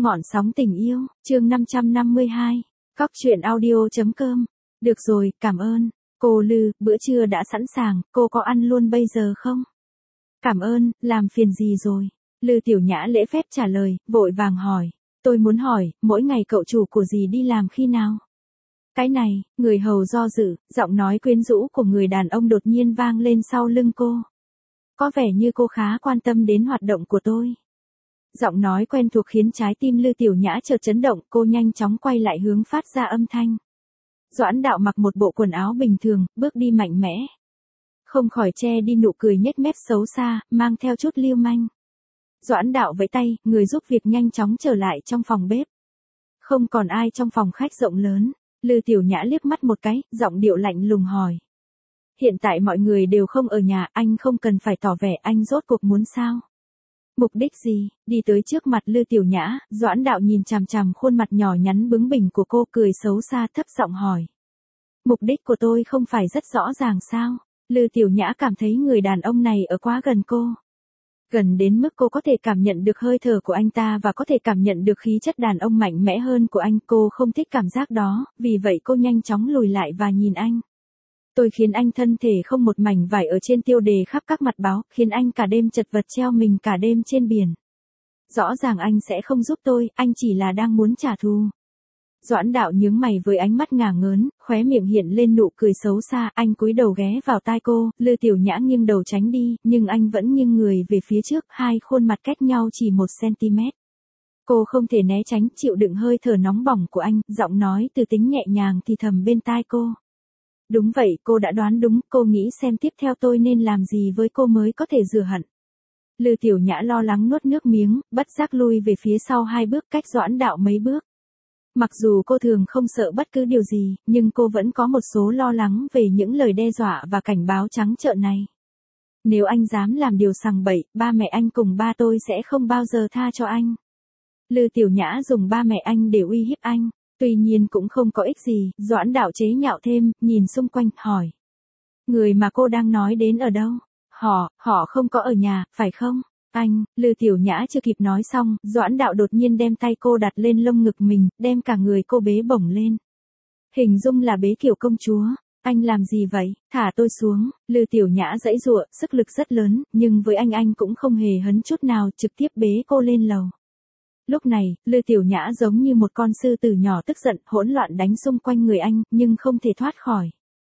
Ngọn sóng tình yêu, chương 552. Cóc truyện audio.com. Được rồi, cảm ơn. Cô Lư, bữa trưa đã sẵn sàng, cô có ăn luôn bây giờ không? Cảm ơn, làm phiền gì rồi? Lư Tiểu Nhã lễ phép trả lời, vội vàng hỏi. Tôi muốn hỏi, mỗi ngày cậu chủ của dì đi làm khi nào? Cái này, người hầu do dự, giọng nói quyến rũ của người đàn ông đột nhiên vang lên sau lưng cô. Có vẻ như cô khá quan tâm đến hoạt động của tôi. Giọng nói quen thuộc khiến trái tim Lư Tiểu Nhã chợt chấn động, cô nhanh chóng quay lại hướng phát ra âm thanh. Doãn Đạo mặc một bộ quần áo bình thường, bước đi mạnh mẽ. Không khỏi che đi nụ cười nhếch mép xấu xa, mang theo chút lưu manh. Doãn Đạo vẫy tay, người giúp việc nhanh chóng trở lại trong phòng bếp. Không còn ai trong phòng khách rộng lớn, Lư Tiểu Nhã liếc mắt một cái, giọng điệu lạnh lùng hỏi. Hiện tại mọi người đều không ở nhà, anh không cần phải tỏ vẻ anh rốt cuộc muốn sao? Mục đích gì? Đi tới trước mặt Lư Tiểu Nhã, Doãn Đạo nhìn chằm chằm khuôn mặt nhỏ nhắn bướng bỉnh của cô, cười xấu xa thấp giọng hỏi. Mục đích của tôi không phải rất rõ ràng sao? Lư Tiểu Nhã cảm thấy người đàn ông này ở quá gần cô. Gần đến mức cô có thể cảm nhận được hơi thở của anh ta và có thể cảm nhận được khí chất đàn ông mạnh mẽ hơn của anh. Cô không thích cảm giác đó, vì vậy cô nhanh chóng lùi lại và nhìn anh. Tôi khiến anh thân thể không một mảnh vải ở trên tiêu đề khắp các mặt báo, khiến anh cả đêm chật vật treo mình cả đêm trên biển. Rõ ràng anh sẽ không giúp tôi, anh chỉ là đang muốn trả thù. Doãn Đạo nhướng mày với ánh mắt ngả ngớn, khóe miệng hiện lên nụ cười xấu xa, anh cúi đầu ghé vào tai cô, Lư Tiểu Nhã nghiêng đầu tránh đi, nhưng anh vẫn nghiêng người về phía trước, hai khuôn mặt cách nhau chỉ 1 cm. Cô không thể né tránh, chịu đựng hơi thở nóng bỏng của anh, giọng nói từ tính nhẹ nhàng thì thầm bên tai cô. Đúng vậy, cô đã đoán đúng, cô nghĩ xem tiếp theo tôi nên làm gì với cô mới có thể rửa hận. Lư Tiểu Nhã lo lắng nuốt nước miếng, bất giác lui về phía sau 2 bước cách Doãn Đạo mấy bước. Mặc dù cô thường không sợ bất cứ điều gì, nhưng cô vẫn có một số lo lắng về những lời đe dọa và cảnh báo trắng trợn này. Nếu anh dám làm điều sằng bậy, ba mẹ anh cùng ba tôi sẽ không bao giờ tha cho anh. Lư Tiểu Nhã dùng ba mẹ anh để uy hiếp anh. Tuy nhiên cũng không có ích gì, Doãn Đạo chế nhạo thêm, nhìn xung quanh, hỏi. Người mà cô đang nói đến ở đâu? Họ không có ở nhà, phải không? Anh, Lư Tiểu Nhã chưa kịp nói xong, Doãn Đạo đột nhiên đem tay cô đặt lên lông ngực mình, đem cả người cô bế bổng lên. Hình dung là bế kiểu công chúa. Anh làm gì vậy? Thả tôi xuống. Lư Tiểu Nhã giãy giụa, sức lực rất lớn, nhưng với anh cũng không hề hấn chút nào, trực tiếp bế cô lên lầu. Lúc này, Lư Tiểu Nhã giống như một con sư tử nhỏ tức giận, hỗn loạn đánh xung quanh người anh, nhưng không thể thoát khỏi.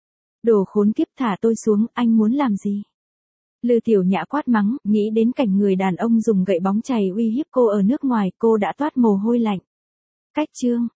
Đồ khốn kiếp, thả tôi xuống, anh muốn làm gì? Lư Tiểu Nhã quát mắng, nghĩ đến cảnh người đàn ông dùng gậy bóng chày uy hiếp cô ở nước ngoài, cô đã toát mồ hôi lạnh. Cách chương